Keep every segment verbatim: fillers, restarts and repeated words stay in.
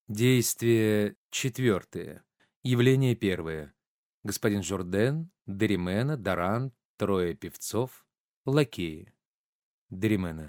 Действие четвертое. Явление первое. Господин Журден, Деримена, Дарант, трое певцов, лакеи. Деримена.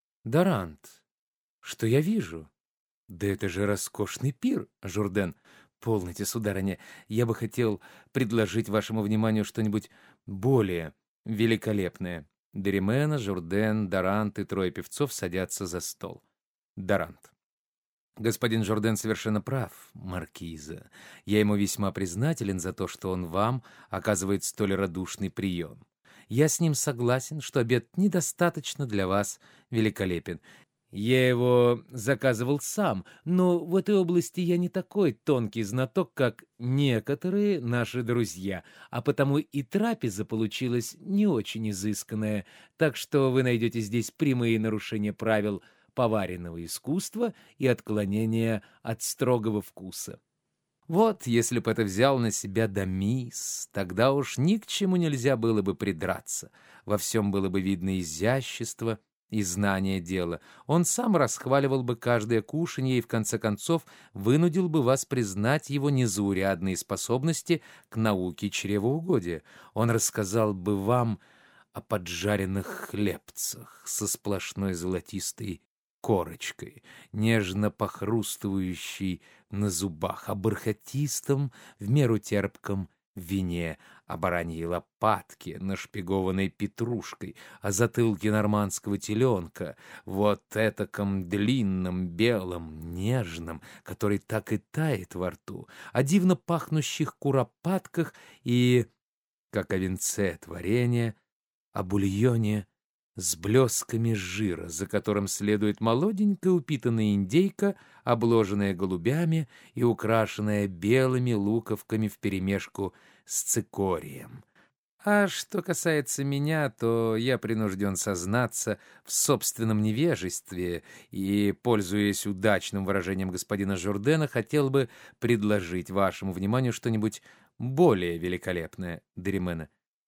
Дарант, что я вижу? Да это же роскошный пир, Журден. Полноте, сударыня, я бы хотел предложить вашему вниманию что-нибудь более великолепное. Деримена, Журден, Дарант и трое певцов садятся за стол. Дарант. Господин Журден совершенно прав, маркиза. Я ему весьма признателен за то, что он вам оказывает столь радушный прием. Я с ним согласен, что обед недостаточно для вас великолепен. Я его заказывал сам, но в этой области я не такой тонкий знаток, как некоторые наши друзья, а потому и трапеза получилась не очень изысканная, так что вы найдете здесь прямые нарушения правил поваренного искусства и отклонения от строгого вкуса. Вот, если бы это взял на себя Дамис, тогда уж ни к чему нельзя было бы придраться. Во всем было бы видно изящество и знание дела. Он сам расхваливал бы каждое кушанье и, в конце концов, вынудил бы вас признать его незаурядные способности к науке чревоугодия. Он рассказал бы вам о поджаренных хлебцах со сплошной золотистой корочкой, нежно похрустывающей на зубах, о бархатистом, в меру терпком вине, о бараньей лопатке, нашпигованной петрушкой, о затылке нормандского теленка, вот этаком длинном, белом, нежном, который так и тает во рту, о дивно пахнущих куропатках и, как о венце творения, о бульоне с блесками жира, за которым следует молоденькая упитанная индейка, обложенная голубями и украшенная белыми луковками вперемешку с цикорием. А что касается меня, то я принужден сознаться в собственном невежестве и, пользуясь удачным выражением господина Журдена, хотел бы предложить вашему вниманию что-нибудь более великолепное, Деримена.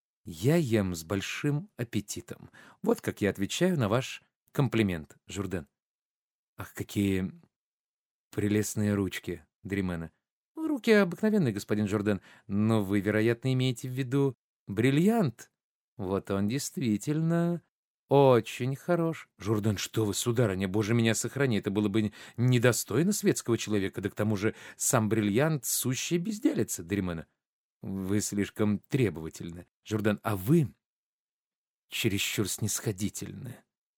Я ем с большим аппетитом. Вот как я отвечаю на ваш комплимент, Журден. Ах, какие прелестные ручки, Деримена. Руки обыкновенные, господин Журден, но вы, вероятно, имеете в виду бриллиант. Вот он действительно очень хорош. Журден, что вы, сударыня, боже меня сохрани, это было бы недостойно светского человека, да к тому же сам бриллиант — сущая безделица, Деримена. Вы слишком требовательны. Журден, а вы чересчур снисходительны.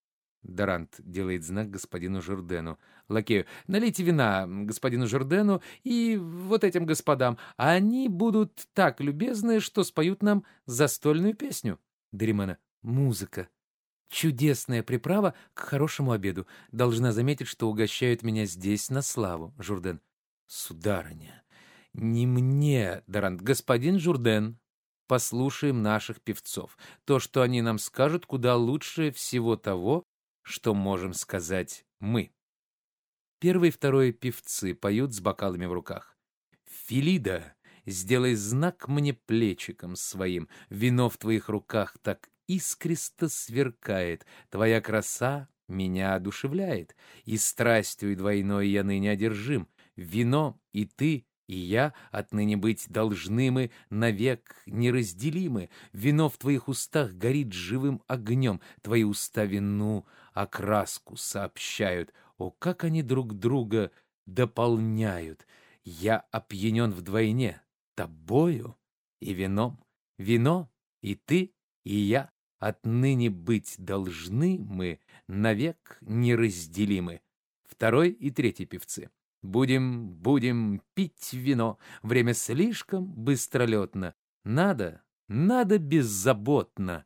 Дарант делает знак господину Журдену. Лакею: налейте вина господину Журдену и вот этим господам. Они будут так любезны, что споют нам застольную песню. Деримена: музыка. Чудесная приправа к хорошему обеду. Должна заметить, что угощают меня здесь на славу. Журден: сударыня, не мне, Дарант, господин Журден. Послушаем наших певцов. То, что они нам скажут, куда лучше всего того, что можем сказать мы. Первый и второй певцы поют с бокалами в руках. Филида, сделай знак мне плечиком своим. Вино в твоих руках так искристо сверкает. Твоя краса меня одушевляет. И страстью двойной я ныне одержим. Вино и ты, и я отныне быть должны мы, навек неразделимы. Вино в твоих устах горит живым огнем. Твои уста вину окраску сообщают. О, как они друг друга дополняют! Я опьянен вдвойне тобою и вином. Вино и ты, и я. Отныне быть должны мы, навек неразделимы. Второй и третий певцы. Будем, будем пить вино. Время слишком быстролетно. Надо, надо беззаботно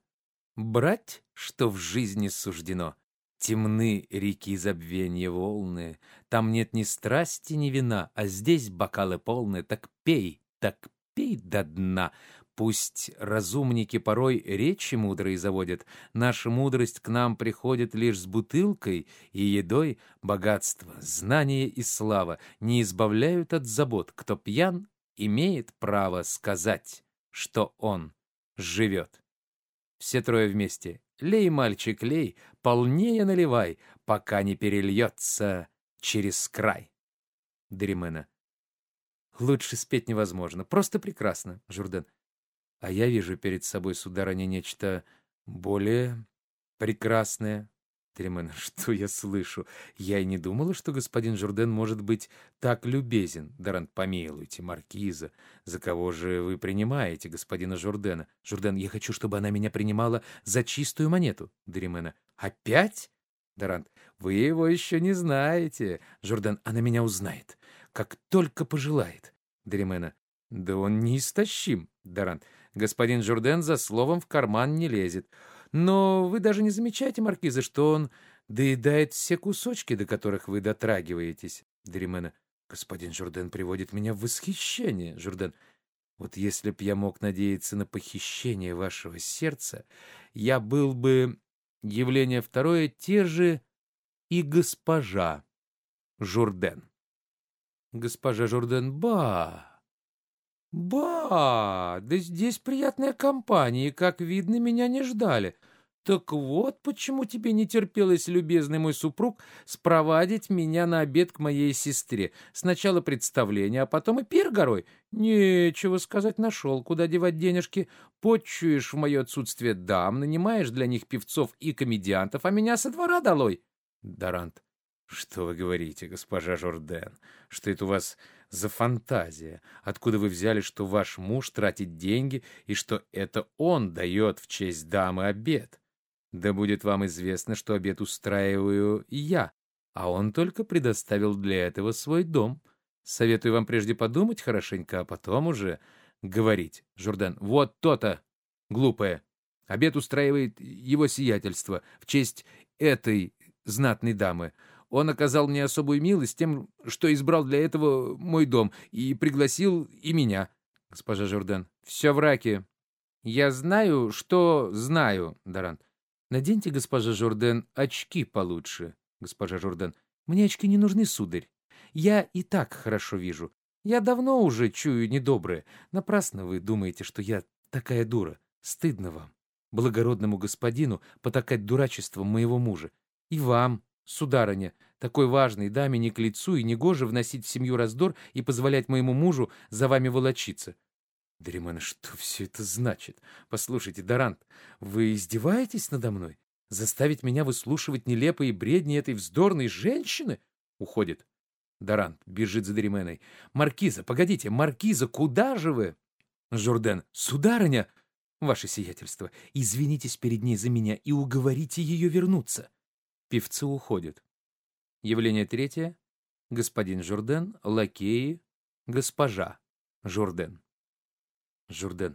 брать, что в жизни суждено. Темны реки забвенья волны, там нет ни страсти, ни вина, а здесь бокалы полны. Так пей, так пей до дна. Пусть разумники порой речи мудрые заводят, наша мудрость к нам приходит лишь с бутылкой и едой. Богатство, знание и слава не избавляют от забот. Кто пьян, имеет право сказать, что он живет. Все трое вместе. Лей, мальчик, лей, полнее наливай, пока не перельется через край. Деремена. Лучше спеть невозможно. Просто прекрасно. Журден. А я вижу перед собой, сударыня, нечто более прекрасное. Деремена. Что я слышу? Я и не думала, что господин Журден может быть так любезен. Дарант. Помилуйте, маркиза. За кого же вы принимаете господина Журдена? Журден. Я хочу, чтобы она меня принимала за чистую монету. Деремена. Опять? Дарант. Вы его еще не знаете. Журден. Она меня узнает, как только пожелает. Деремена. Да он неистощим. Дарант. Господин Журден за словом в карман не лезет. Но вы даже не замечаете, маркиза, что он доедает все кусочки, до которых вы дотрагиваетесь. Деремена. Господин Журден приводит меня в восхищение. Журден. Вот если б я мог надеяться на похищение вашего сердца, я был бы, явление второе, те же и госпожа Журден. Госпожа Журден. Ба! Ба! Да здесь приятная компания, и, как видно, меня не ждали. Так вот почему тебе не терпелось, любезный мой супруг, спровадить меня на обед к моей сестре. Сначала представление, а потом и пир горой. Нечего сказать, нашел, куда девать денежки. Почуешь в мое отсутствие дам, нанимаешь для них певцов и комедиантов, а меня со двора долой. Дарант. Что вы говорите, госпожа Журден? Что это у вас за фантазия? Откуда вы взяли, что ваш муж тратит деньги и что это он дает в честь дамы обед? Да будет вам известно, что обед устраиваю я, а он только предоставил для этого свой дом. Советую вам прежде подумать хорошенько, а потом уже говорить. Журден. Вот то-то, глупое. Обед устраивает его сиятельство в честь этой знатной дамы. Он оказал мне особую милость тем, что избрал для этого мой дом и пригласил и меня. Госпожа Журден. Все в раке. Я знаю, что знаю. Дарант. Наденьте, госпожа Журден, очки получше. Госпожа Журден. Мне очки не нужны, сударь. Я и так хорошо вижу. Я давно уже чую недоброе. Напрасно вы думаете, что я такая дура. Стыдно вам, благородному господину, потакать дурачеством моего мужа. И вам, сударыня, такой важной даме не к лицу и негоже вносить в семью раздор и позволять моему мужу за вами волочиться. Деремена, что все это значит? Послушайте, Дарант, вы издеваетесь надо мной? Заставить меня выслушивать нелепые бредни этой вздорной женщины? Уходит. Дарант бежит за Деременой. Маркиза, погодите, маркиза, куда же вы? Журден, сударыня, ваше сиятельство, извинитесь перед ней за меня и уговорите ее вернуться. Певцы уходят. Явление третье. Господин Журден, лакеи, госпожа Журден. Журден.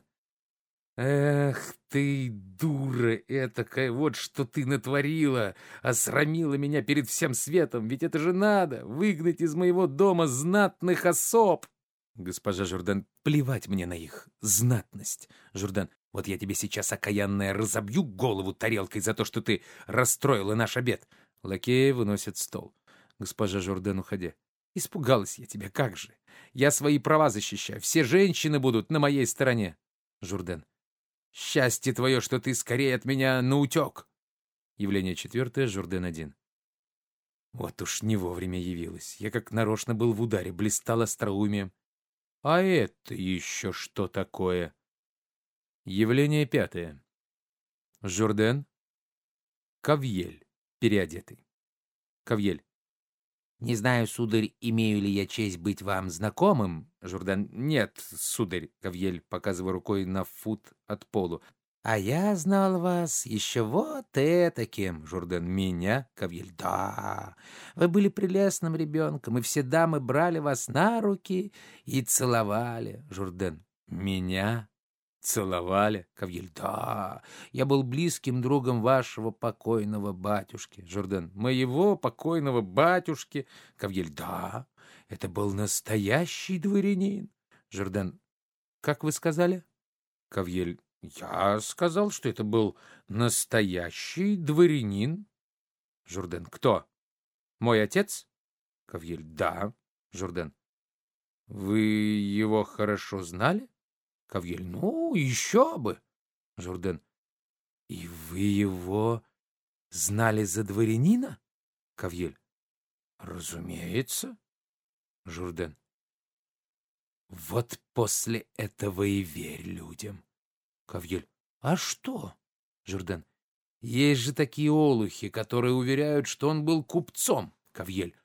Эх ты, дура этакая, вот что ты натворила, осрамила меня перед всем светом, ведь это же надо, выгнать из моего дома знатных особ. Госпожа Журден. Плевать мне на их знатность. Журден. Вот я тебе сейчас, окаянная, разобью голову тарелкой за то, что ты расстроила наш обед. Лакеи выносят стол. Госпожа Журден, уходя. Испугалась я тебя, как же. Я свои права защищаю. Все женщины будут на моей стороне. Журден. Счастье твое, что ты скорее от меня наутек. Явление четвертое. Журден один. Вот уж не вовремя явилась. Я как нарочно был в ударе, блистал остроумием. А это еще что такое? Явление пятое. Журден. Кавьель, переодетый. Кавьель. Не знаю, сударь, имею ли я честь быть вам знакомым. Журден. Нет, сударь. Кавьель, показывая рукой на фут от полу. А я знал вас еще вот этаким. Журден. Меня? Кавьель. Да, вы были прелестным ребенком, и все дамы брали вас на руки и целовали. Журден. Меня? Целовали? Кавьель. Да, я был близким другом вашего покойного батюшки. Журден. Моего покойного батюшки? Кавьель. Да, это был настоящий дворянин. Журден. Как вы сказали? Кавьель. Я сказал, что это был настоящий дворянин. Журден. Кто? Мой отец? Кавьель. Да. Журден. Вы его хорошо знали? Кавьель. Ну, еще бы. Журден. И вы его знали за дворянина? Кавьель. Разумеется. Журден. Вот после этого и верь людям. Кавьель. А что? Журден. Есть же такие олухи, которые уверяют, что он был купцом. Кавьель.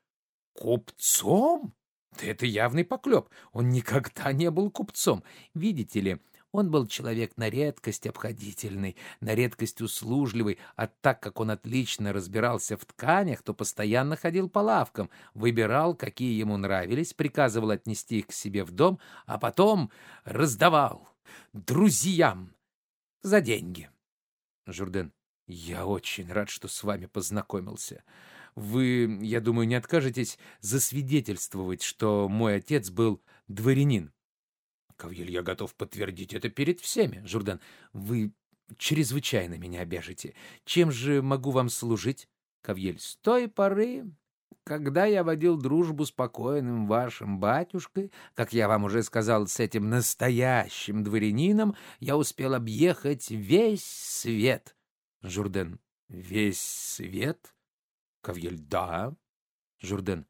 Купцом? Да это явный поклеп. Он никогда не был купцом. Видите ли, он был человек на редкость обходительный, на редкость услужливый, а так как он отлично разбирался в тканях, то постоянно ходил по лавкам, выбирал, какие ему нравились, приказывал отнести их к себе в дом, а потом раздавал друзьям за деньги. Журден. Я очень рад, что с вами познакомился. Вы, я думаю, не откажетесь засвидетельствовать, что мой отец был дворянин. Кавьель, я готов подтвердить это перед всеми. Журден, вы чрезвычайно меня обяжете. Чем же могу вам служить? Кавьель, с той поры, когда я водил дружбу с покойным вашим батюшкой, как я вам уже сказал, с этим настоящим дворянином, я успел объехать весь свет. Журден, весь свет? Кавьель, да. Журден,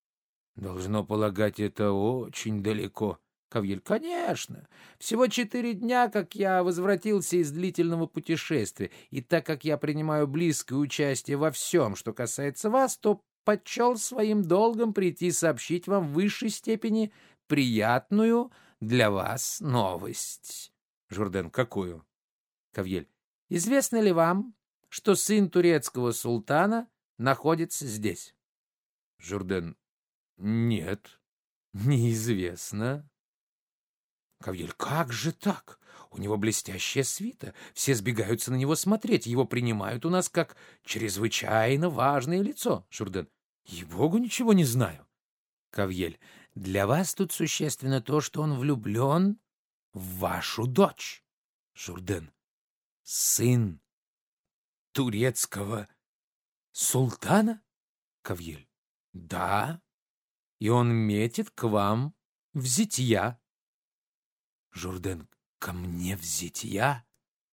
должно полагать, это очень далеко. Кавьель, конечно. Всего четыре дня, как я возвратился из длительного путешествия, и так как я принимаю близкое участие во всем, что касается вас, то почел своим долгом прийти сообщить вам в высшей степени приятную для вас новость. Журден, какую? Кавьель, известно ли вам, что сын турецкого султана находится здесь? Журден, нет, неизвестно. Кавьель, как же так? У него блестящая свита, все сбегаются на него смотреть, его принимают у нас как чрезвычайно важное лицо. Журден, ей-богу, ничего не знаю. Кавьель, для вас тут существенно то, что он влюблен в вашу дочь. Журден, сын турецкого султана? Кавьель, да, и он метит к вам в зятья. Журден, ко мне в зятья?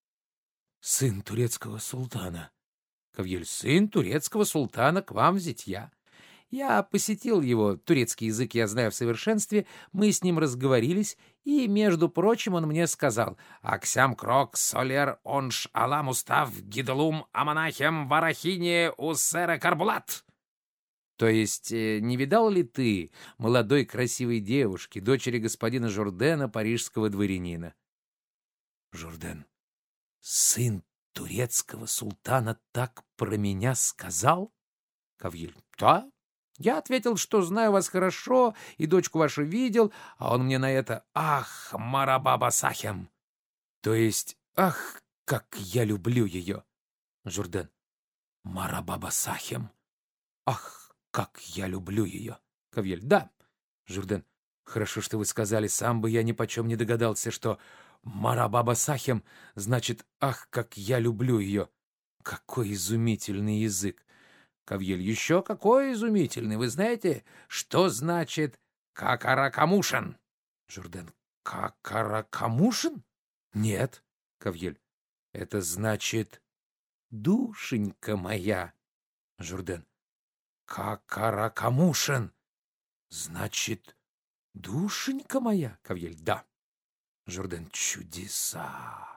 Сын турецкого султана. Кавьель, сын турецкого султана к вам в зятья. Я посетил его, турецкий язык я знаю в совершенстве, мы с ним разговорились, и, между прочим, он мне сказал: «Аксям крок солер онш алам устав гидалум аманахем варахине усера карбулат». То есть, не видал ли ты молодой красивой девушки, дочери господина Журдена, парижского дворянина? Журден, сын турецкого султана так про меня сказал? Кавьель, да. Я ответил, что знаю вас хорошо и дочку вашу видел, а он мне на это: «Ах, Марабаба Сахем!» То есть, ах, как я люблю ее. Журден, Марабаба Сахем? Ах, как я люблю ее. Кавьель, да. Журден, хорошо, что вы сказали, сам бы я ни почем не догадался, что Марабаба Сахем значит «ах, как я люблю ее». Какой изумительный язык. Кавьель, еще какой изумительный. Вы знаете, что значит «какаракамушин»? Журден, «какаракамушин»? Нет. Кавьель, это значит «душенька моя». Журден, «какаракамушин» значит «душенька моя». Кавьель, да. Журден, чудеса.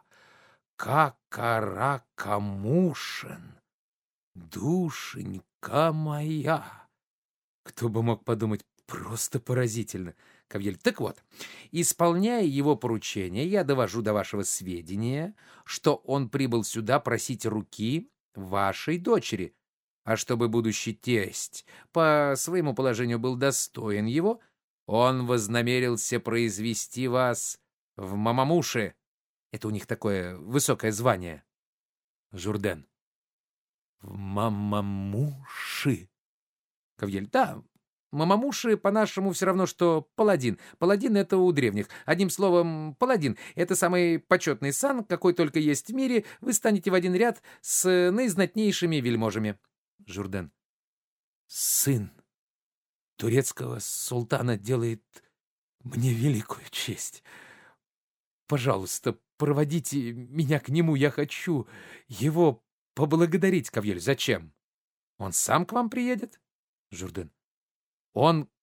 Какаракамушин, душенька моя. Кто бы мог подумать, просто поразительно. Кавьель, так вот, исполняя его поручение, я довожу до вашего сведения, что он прибыл сюда просить руки вашей дочери, а чтобы будущий тесть по своему положению был достоин его, он вознамерился произвести вас в мамамуши. Это у них такое высокое звание. Журден, в мамамуши? Кавьель, да, мамамуши по-нашему все равно, что паладин. Паладин — это у древних. Одним словом, паладин — это самый почетный сан, какой только есть в мире. Вы станете в один ряд с наизнатнейшими вельможами. Журден, сын турецкого султана делает мне великую честь. Пожалуйста, проводите меня к нему, я хочу его поблагодарить. Кавьель, зачем? Он сам к вам приедет? Журден, он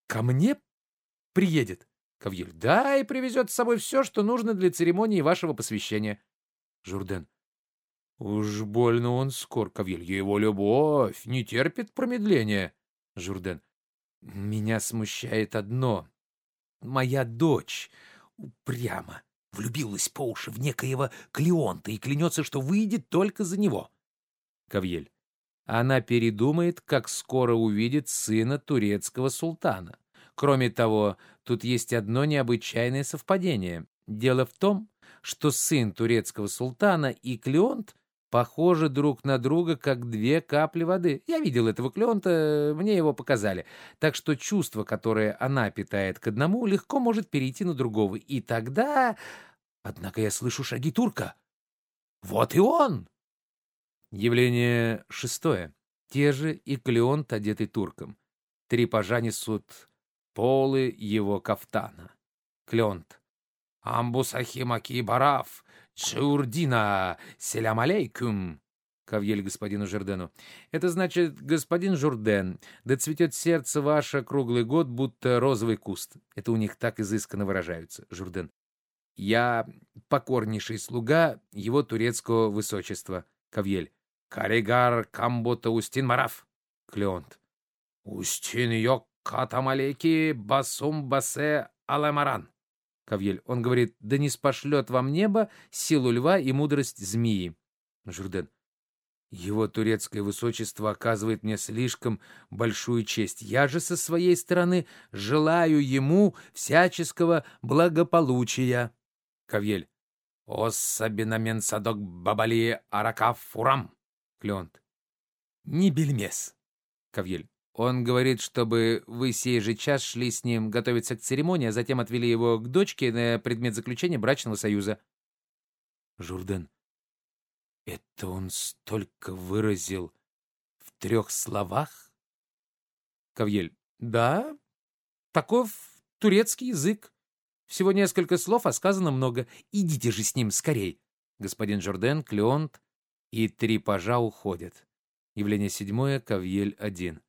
ко мне приедет? Кавьель. Да, и привезет с собой все, что нужно для церемонии вашего посвящения. Журден. Уж больно он скор, Кавьель. Его любовь не терпит промедления. Журден. Меня смущает одно. Моя дочь упрямо влюбилась по уши в некоего Клеонта и клянется, что выйдет только за него. Кавьель. Она передумает, как скоро увидит сына турецкого султана. Кроме того, тут есть одно необычайное совпадение. Дело в том, что сын турецкого султана и Клеонт похожи друг на друга, как две капли воды. Я видел этого Клеонта, мне его показали. Так что чувство, которое она питает к одному, легко может перейти на другого. И тогда... Однако я слышу шаги турка. Вот и он! Явление шестое. Те же и Клеонт, одетый турком. Три пажа несут полы его кафтана. Клеонт. Амбусахимаки барав, Джурдина, селям алейкум. Кавьель господину Журдену. Это значит, господин Журден, да цветет сердце ваше круглый год, будто розовый куст. Это у них так изысканно выражаются. Журден. Я покорнейший слуга его турецкого высочества. Кавьель. Каригар камбота устин мараф. Клеонт. Устин йок катамалеки басум басе аламаран. Кавьель. Он говорит, да не спошлет вам небо силу льва и мудрость змеи. Журден. Его турецкое высочество оказывает мне слишком большую честь. Я же со своей стороны желаю ему всяческого благополучия. Кавьель. Оссабинамен садок бабали аракав фурам. Клеонт. Не бельмес. Кавьель. Он говорит, чтобы вы сей же час шли с ним готовиться к церемонии, а затем отвели его к дочке на предмет заключения брачного союза. Журден. Это он столько выразил в трех словах? Кавьель. Да, таков турецкий язык. Всего несколько слов, а сказано много. Идите же с ним скорей. Господин Журден, Клеонт и три пажа уходят. Явление седьмое, Кавьель один.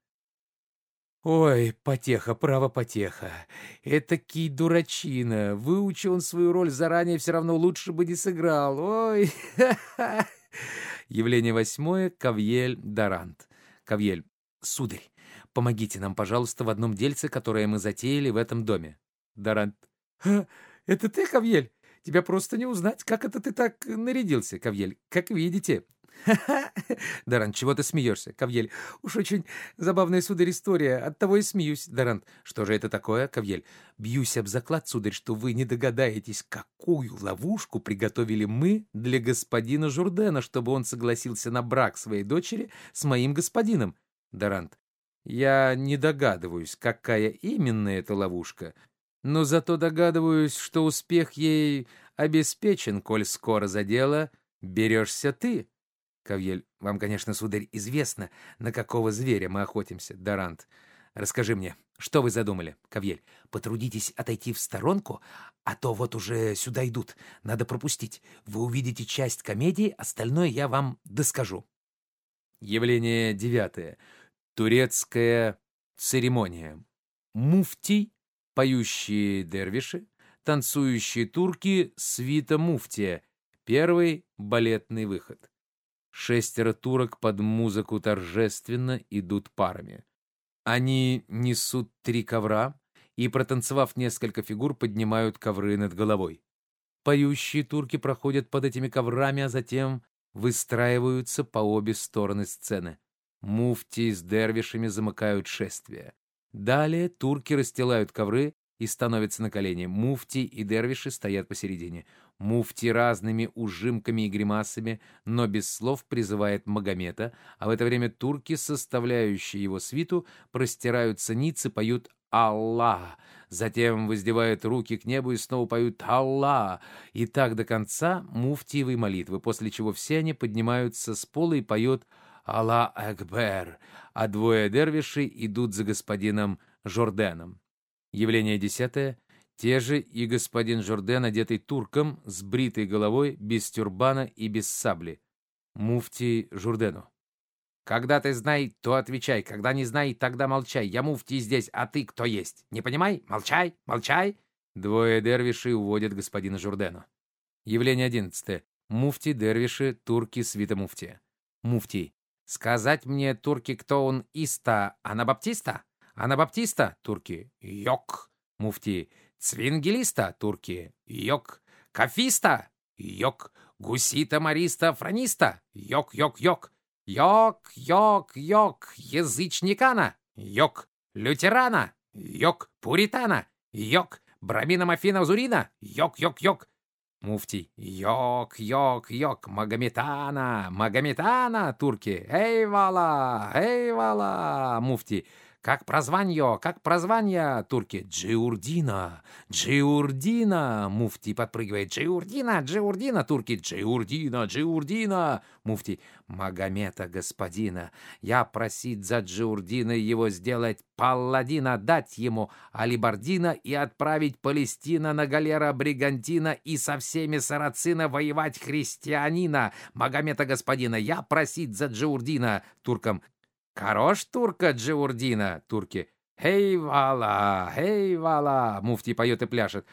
Ой, потеха, право потеха. Этакий дурачина. Выучил он свою роль заранее, все равно лучше бы не сыграл. Ой, ха-ха. Явление восьмое, Кавьель Дарант. Кавьель. Сударь, помогите нам, пожалуйста, в одном дельце, которое мы затеяли в этом доме. Дарант. Это ты, Кавьель? Тебя просто не узнать. Как это ты так нарядился, Кавьель? Как видите. Ха-ха! Дарант, чего ты смеешься? Кавьель. Уж очень забавная, сударь, история. Оттого и смеюсь. Дарант. Что же это такое, Кавьель? Бьюсь об заклад, сударь, что вы не догадаетесь, какую ловушку приготовили мы для господина Журдена, чтобы он согласился на брак своей дочери с моим господином. Дарант. Я не догадываюсь, какая именно эта ловушка, но зато догадываюсь, что успех ей обеспечен, коль скоро за дело берешься ты. Кавьель. Вам, конечно, сударь, известно, на какого зверя мы охотимся. Дарант. Расскажи мне, что вы задумали? Кавьель. Потрудитесь отойти в сторонку, а то вот уже сюда идут. Надо пропустить. Вы увидите часть комедии, остальное я вам доскажу. Явление девятое. Турецкая церемония. Муфтий, поющие дервиши, танцующие турки, свита муфтия. Первый балетный выход. Шестеро турок под музыку торжественно идут парами. Они несут три ковра и, протанцевав несколько фигур, поднимают ковры над головой. Поющие турки проходят под этими коврами, а затем выстраиваются по обе стороны сцены. Муфтии с дервишами замыкают шествие. Далее турки расстилают ковры и становятся на колени. Муфтий и дервиши стоят посередине. Муфтий разными ужимками и гримасами, но без слов призывает Магомета, а в это время турки, составляющие его свиту, простираются ниц и поют «Аллах», затем воздевают руки к небу и снова поют «Аллах», и так до конца муфтиевой молитвы, после чего все они поднимаются с пола и поют «Аллах Акбар», а двое дервишей идут за господином Журденом. Явление десятое. Те же и господин Журден, одетый турком, с бритой головой, без тюрбана и без сабли. Муфтий Журдену. Когда ты знай, то отвечай, когда не знай, тогда молчай. Я муфтий здесь, а ты кто есть? Не понимай? Молчай, молчай!» Двое дервишей уводят господина Журдена. Явление одиннадцатое. Муфти, дервиши, турки, свита муфти. Муфтий. «Сказать мне, турки, кто он иста? Анабаптиста? Анабаптиста?» Турки. «Йок». Муфти. «Цвингелиста?» Турки. «Йок». «Кафиста?» «Йок». «Гусита, мариста, франиста?» «Йок, йок, йок». «Йок, йок, йок». «Язычникана?» «Йок». «Лютерана?» «Йок». «Пуритана?» «Йок». «Брамина, мафина, зурина?» «Йок, йок, йок». Муфтий. «Йок, йок, йок, Магометана, Магометана!» Турки. «Эйвала, эйвала!» Муфтий. «Как прозванье, как прозванье?» Турки. «Джиурдина, Джиурдина!» Муфтий подпрыгивает. «Джиурдина, Джиурдина!» Турки. «Джиурдина, Джиурдина!» Муфтий. «Магомета господина, я просить за Джиурдина его сделать палладина, дать ему алибардина и отправить Палестина на галера бригантина и со всеми сарацина воевать христианина. Магомета господина, я просить за Джиурдина!» Туркам. «Хорош турка Джиурдина!» Турки. «Хей-вала, хей-вала!» Муфтий поет и пляшет.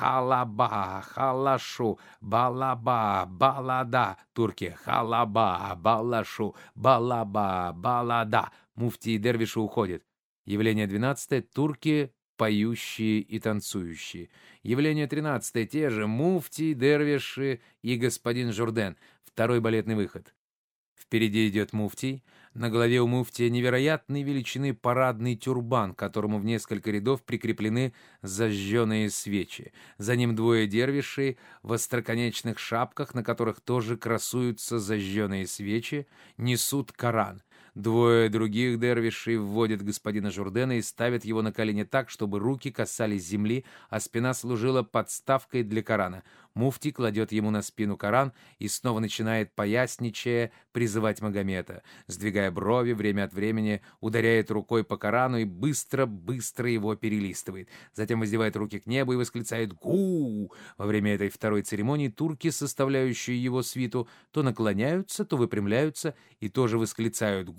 «Халаба, халашу, балаба, балада!» Турки. «Халаба, балашу, балаба, балада!» Муфтий и дервиши уходят. Явление двенадцатое. Турки, поющие и танцующие. Явление тринадцатое. Те же муфтий, дервиши и господин Журден. Второй балетный выход. Впереди идет муфтий. На голове у муфтия невероятной величины парадный тюрбан, к которому в несколько рядов прикреплены зажженные свечи. За ним двое дервишей в остроконечных шапках, на которых тоже красуются зажженные свечи, несут Коран. Двое других дервишей вводят господина Журдена и ставят его на колени так, чтобы руки касались земли, а спина служила подставкой для Корана. Муфтий кладет ему на спину Коран и снова начинает, поясничая, призывать Магомета. Сдвигая брови, время от времени ударяет рукой по Корану и быстро-быстро его перелистывает. Затем воздевает руки к небу и восклицает «Гу!». Во время этой второй церемонии турки, составляющие его свиту, то наклоняются, то выпрямляются и тоже восклицают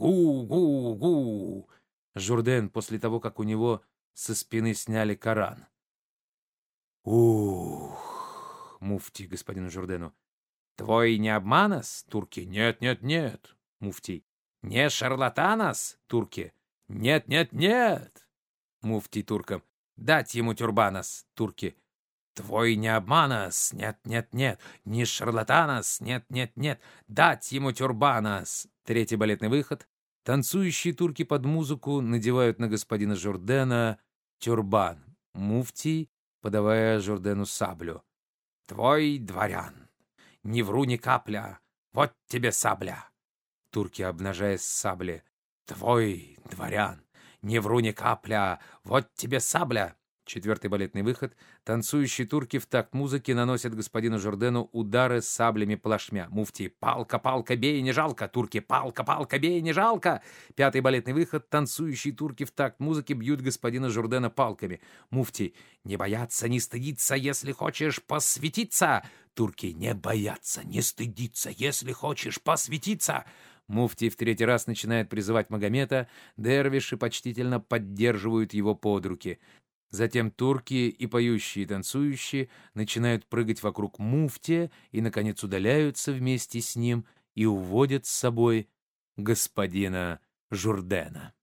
«Гу-гу-гу!». Журден, после того, как у него со спины сняли Коран. «Ух!» Муфтий господину Журдену. «Твой не обманас?» Турки. «Нет, нет, нет». Муфтий. «Не шарлатанас?» Турки. «Нет, нет, нет». Муфтий туркам. «Дать ему тюрбанас?» Турки. «Твой не обманас?» «Нет, нет, нет». «Не шарлатанас?» «Нет, нет, нет». «Дать ему тюрбанас?» Третий балетный выход. Танцующие турки под музыку надевают на господина Журдена тюрбан. Муфтий, подавая Журдену саблю. «Твой дворян, не вру ни капля, вот тебе сабля!» Турки, обнажая сабли. «Твой дворян, не вру ни капля, вот тебе сабля!» Четвертый балетный выход. Танцующие турки в такт музыки наносят господину Журдену удары саблями плашмя. Муфтий. «Палка, палка, бей, не жалко!» Турки. «Палка, палка, бей, не жалко!» Пятый балетный выход. Танцующие турки в такт музыки бьют господина Журдена палками. Муфтий. «Не бояться, не стыдиться, если хочешь посвятиться!» Турки. «Не бояться, не стыдиться, если хочешь посвятиться!» Муфтий в третий раз начинает призывать Магомета. Дервиши почтительно поддерживают его под руки. Затем турки и поющие, и танцующие начинают прыгать вокруг муфтия и, наконец, удаляются вместе с ним и уводят с собой господина Журдена.